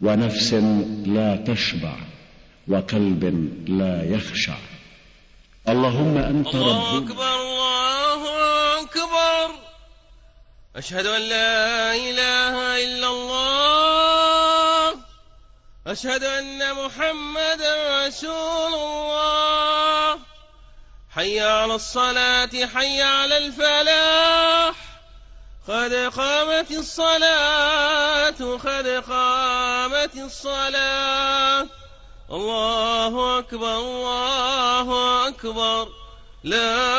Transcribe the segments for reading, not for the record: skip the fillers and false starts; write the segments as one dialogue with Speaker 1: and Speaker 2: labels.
Speaker 1: ونفس لا تشبع وقلب لا يخشع. اللهم أنت
Speaker 2: الله
Speaker 1: ربنا.
Speaker 2: أكبر الله أكبر. أشهد أن لا إله إلا الله. أشهد أن محمدا رسول الله. حي على الصلاة حي على الفلاح. قد قامت الصلاة قد قامت الصلاة. الله أكبر الله أكبر. لا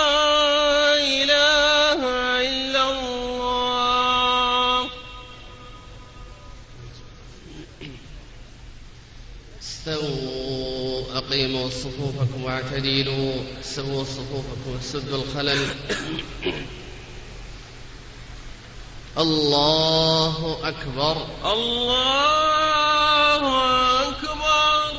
Speaker 2: إله إلا الله.
Speaker 3: استووا أقيموا صفوفكم واعتدلوا. سووا صفوفكم وسدوا الخلل. الله أكبر
Speaker 2: الله أكبر.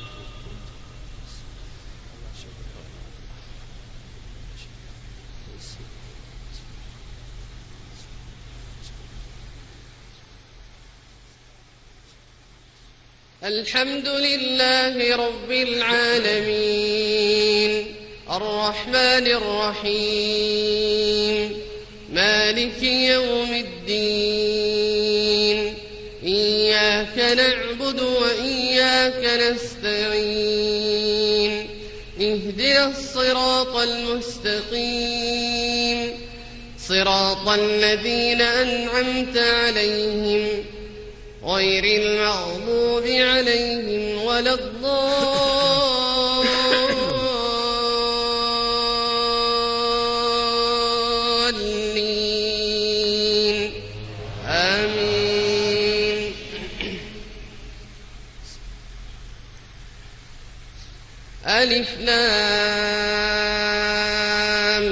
Speaker 3: الحمد لله رب العالمين الرحمن الرحيم مالك يوم الدين. إياك نعبد وإياك نستعين. اهدنا الصراط المستقيم صراط الذين أنعمت عليهم غير المغضوب عليهم ولا الضالين. آمين. ألف لام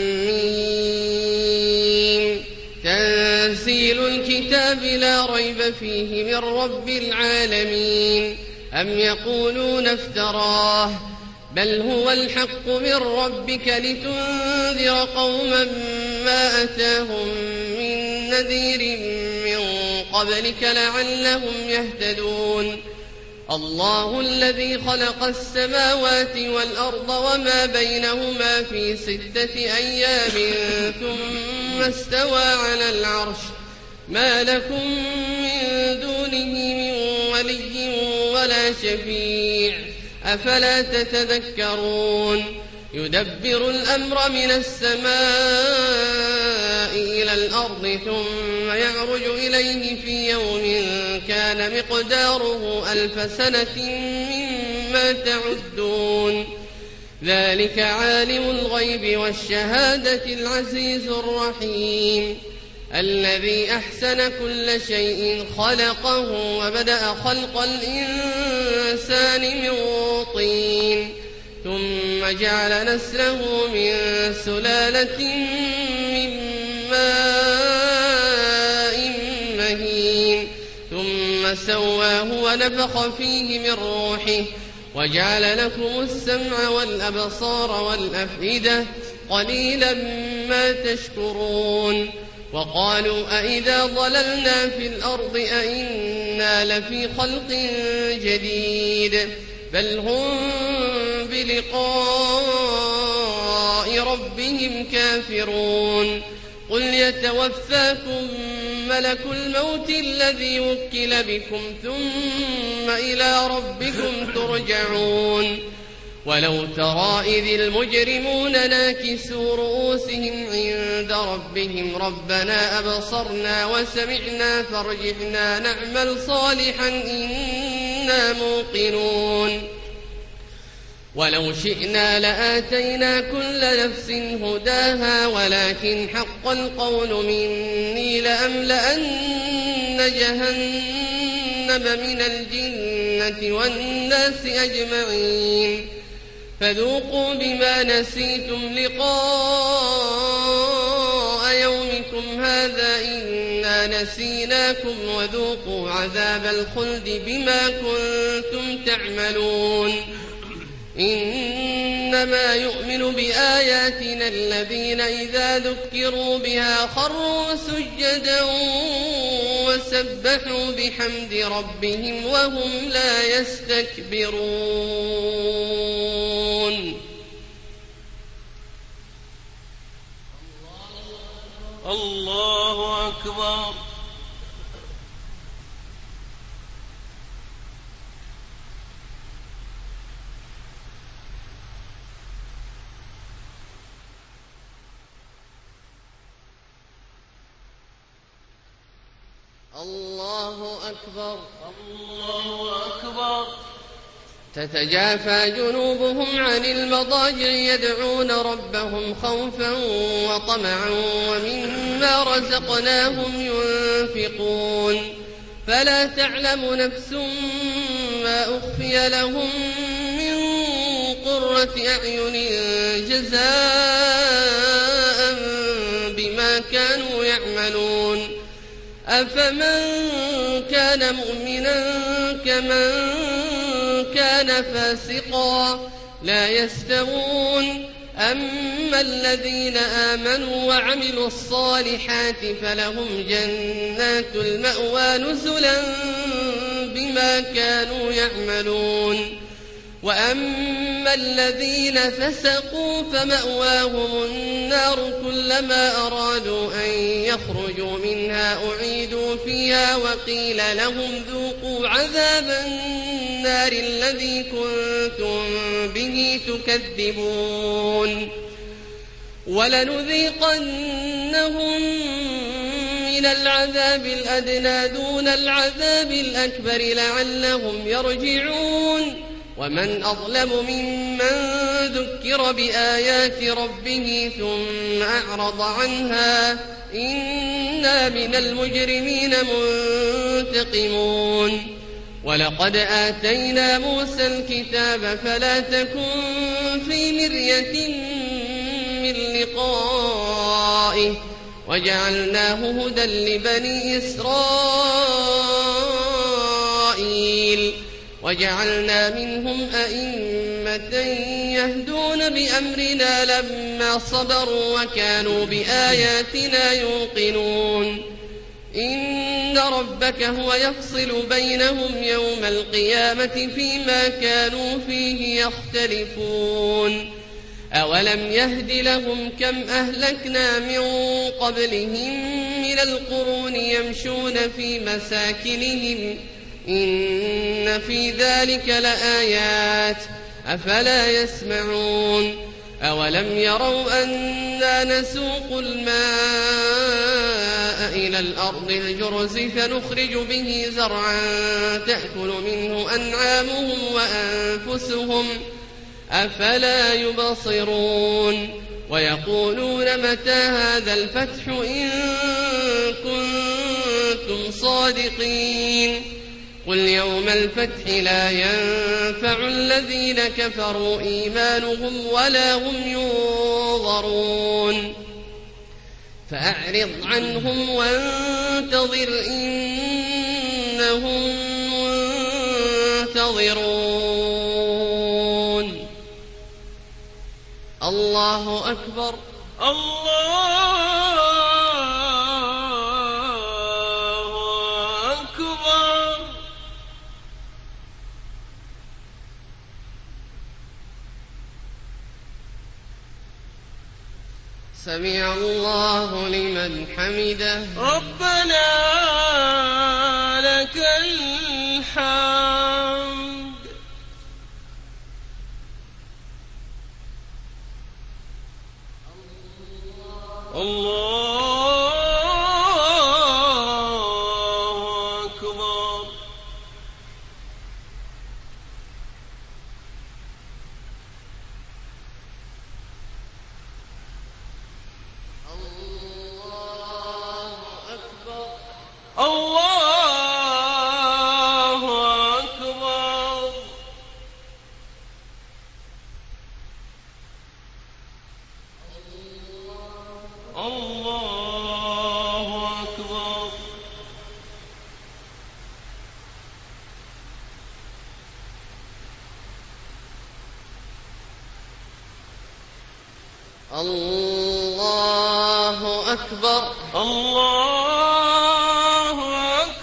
Speaker 3: ميم. تنزيل الكتاب لا ريب فيه من رب العالمين. أم يقولون افتراه بل هو الحق من ربك لتنذر قوما ما أتاهم من نذير من قبلك لعلهم يهتدون. الله الذي خلق السماوات والأرض وما بينهما في 6 أيام ثم استوى على العرش. ما لكم من دونه من ولي ولا شفيع أفلا تتذكرون. يدبر الأمر من السماء إلى الأرض ثم يعرج إليه في يوم كان مقداره 1000 سنة مما تعدون. ذلك عالم الغيب والشهادة العزيز الرحيم الذي أحسن كل شيء خلقه وبدأ خلق الإنسان من طين ثم جعل نسله من سلالة من ماء مهين ثم سواه ونفخ فيه من روحه وجعل لكم السمع والأبصار والأفئدة قليلا ما تشكرون. وقالوا أئذا ضللنا في الأرض أئنا لفي خلق جديد بل هم بلقاء ربهم كافرون. قل يتوفاكم ملك الموت الذي وكل بكم ثم إلى ربكم ترجعون. ولو ترى إذ المجرمون ناكسوا رؤوسهم عند ربهم ربنا أبصرنا وسمعنا فارجعنا نعمل صالحا إنا موقنون. ولو شئنا لآتينا كل نفس هداها ولكن حق القول مني لأملأن جهنم من الجنة والناس أجمعين. فذوقوا بما نسيتم لقاء يومكم هذا إنا نسيناكم وذوقوا عذاب الخلد بما كنتم تعملون. إنما يؤمن بآياتنا الذين إذا ذكروا بها خروا سجدا وسبحوا بحمد ربهم وهم لا يستكبرون.
Speaker 2: الله أكبر.
Speaker 3: الله أكبر.
Speaker 2: الله أكبر.
Speaker 3: تتجافى جنوبهم عن المضاجع يدعون ربهم خوفا وطمعا ومما رزقناهم ينفقون فلا تعلم نفس ما أخفي لهم من قرة أعين جزاء بما كانوا يعملون. أفمن كان مؤمنا كمن كان فاسقا لا يستوون. أما الذين آمنوا وعملوا الصالحات فلهم جنات المأوى نزلا بما كانوا يعملون. وأما الذين فسقوا فمأواهم النار كلما أرادوا أن يخرجوا منها أعيدوا فيها وقيل لهم ذوقوا عذاب النار الذي كنتم به تكذبون. ولنذيقنهم من العذاب الأدنى دون العذاب الأكبر لعلهم يرجعون. ومن أظلم ممن ذكر بآيات ربه ثم أعرض عنها إنا من المجرمين منتقمون. ولقد آتينا موسى الكتاب فلا تكن في مرية من لقائه وجعلناه هدى لبني إسرائيل وجعلنا منهم أئمة يهدون بأمرنا لما صبروا وكانوا بآياتنا يوقنون. إن ربك هو يفصل بينهم يوم القيامة فيما كانوا فيه يختلفون. أولم يهد لهم كم أهلكنا من قبلهم من القرون يمشون في مساكنهم إن في ذلك لآيات أفلا يسمعون. أولم يروا أنا نسوق الماء إلى الأرض الجرز فنخرج به زرعا تأكل منه أنعامهم وأنفسهم أفلا يبصرون. ويقولون متى هذا الفتح إن كنتم صادقين. قل يوم الفتح لا ينفع الذين كفروا إيمانهم ولا هم ينظرون. فأعرض عنهم وانتظر إنهم منتظرون. الله أكبر.
Speaker 2: الله أكبر.
Speaker 3: سمع الله لمن حمده.
Speaker 2: ربنا لك الحمد. الله أكبر. الله أكبر. الله أكبر.
Speaker 3: الله أكبر.
Speaker 2: الله أكبر.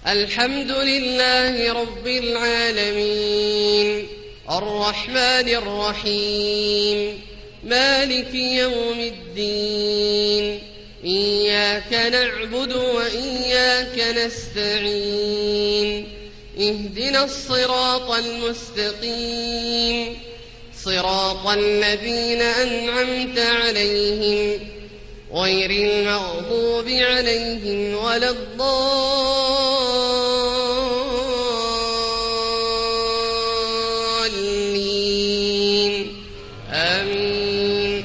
Speaker 3: الحمد لله رب العالمين الرحمن الرحيم مالك يوم الدين إياك نعبد وإياك نستعين اهدنا الصراط المستقيم صراط الذين أنعمت عليهم غير المغضوب عليهم ولا الضالين آمين.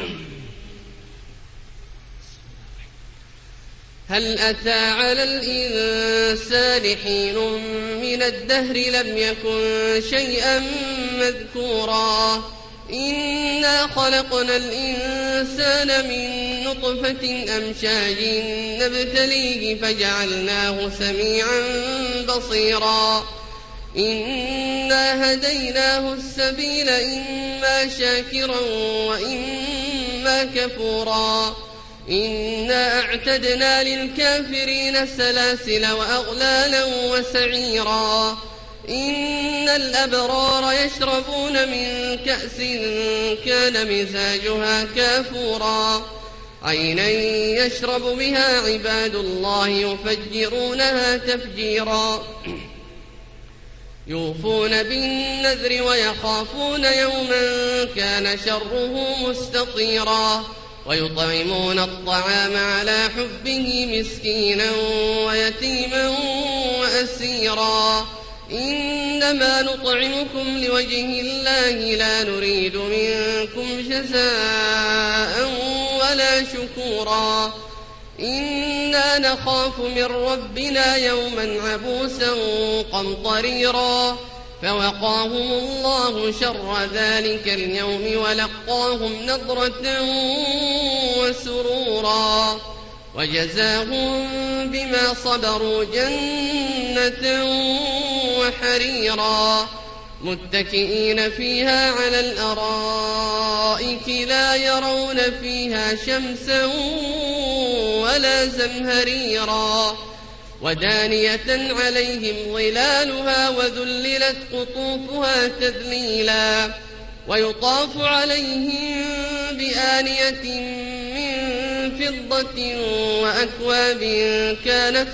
Speaker 3: هل أتى على الإنسان حين من الدهر لم يكن شيئا مذكورا إنا خلقنا الإنسان من نطفة أمشاج نبتليه فجعلناه سميعا بصيرا إنا هديناه السبيل إما شاكرا وإما كفورا إنا أعتدنا للكافرين سلاسل وأغلالا وسعيرا إن الأبرار يشربون من كأس كان مزاجها كافورا عينا يشرب بها عباد الله يفجرونها تفجيرا يوفون بالنذر ويخافون يوما كان شره مستطيرا ويطعمون الطعام على حبه مسكينا ويتيما وأسيرا إنما نطعمكم لوجه الله لا نريد منكم جزاء ولا شكورا إنا نخاف من ربنا يوما عبوسا قمطريرا فوقاهم الله شر ذلك اليوم ولقاهم نضرة وسرورا وجزاهم بما صبروا جنة وحريرا متكئين فيها على الأرائك لا يرون فيها شمسا ولا زمهريرا ودانية عليهم ظلالها وذللت قطوفها تذليلا ويطاف عليهم بآنية من فضة وأكواب كانت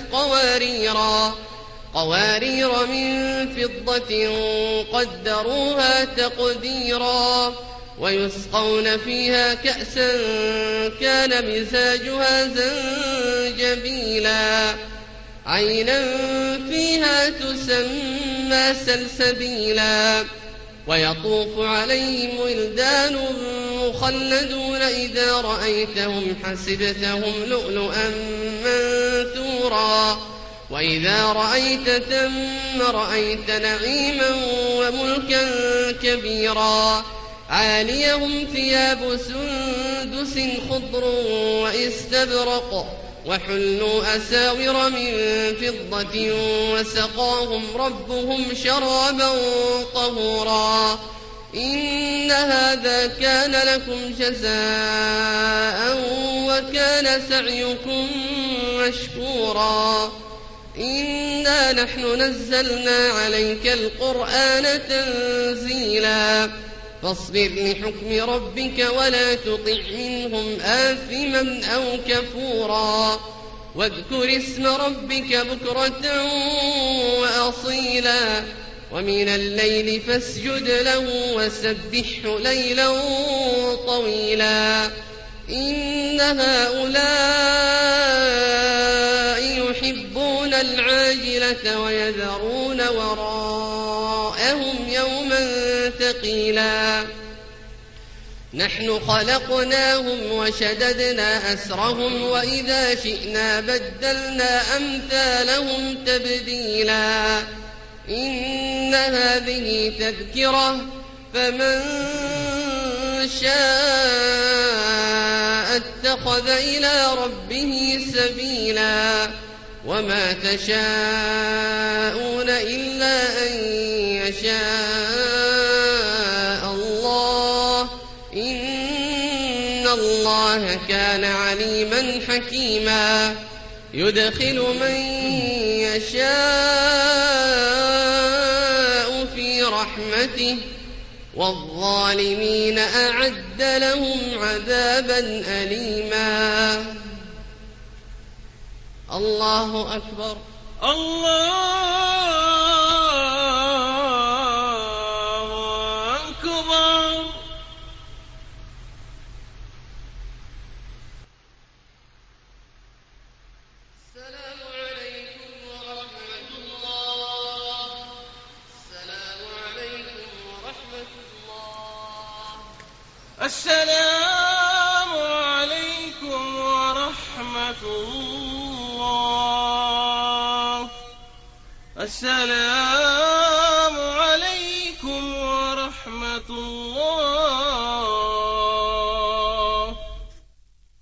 Speaker 3: قوارير من فضة قدروها تقديرا ويسقون فيها كأسا كان مزاجها زنجبيلا عينا فيها تسمى سلسبيلا ويطوف عليهم ولدان مخلدون إذا رأيتهم حسبتهم لؤلؤا منثورا وإذا رأيت ثم رأيت نعيما وملكا كبيرا عاليهم ثياب سندس خضر وإستبرق وحلوا أساور من فضة وسقاهم ربهم شرابا طهورا إن هذا كان لكم جزاء وكان سعيكم مشكورا إنا نحن نزلنا عليك القرآن تنزيلا فاصبر لحكم ربك ولا تطع منهم آثما أو كفورا واذكر اسم ربك بكرة وأصيلا ومن الليل فاسجد له وسبحه ليلا طويلا إن هؤلاء يحبون العاجلة ويذرون وراءهم يوما ثقيلا نحن خلقناهم وشددنا أسرهم وإذا شئنا بدلنا أمثالهم تبديلا إن هذه تذكرة فمن شاء اتخذ إلى ربه سبيلا وما تشاءون إلا أن يشاء الله إن الله كان عليما حكيما يدخل من يشاء في رحمته والظالمين أعد لهم عذابا أليما. الله أكبر.
Speaker 2: الله أكبر.
Speaker 3: السلام عليكم ورحمة الله. السلام عليكم ورحمة الله.
Speaker 2: السلام عليكم ورحمة الله. السلام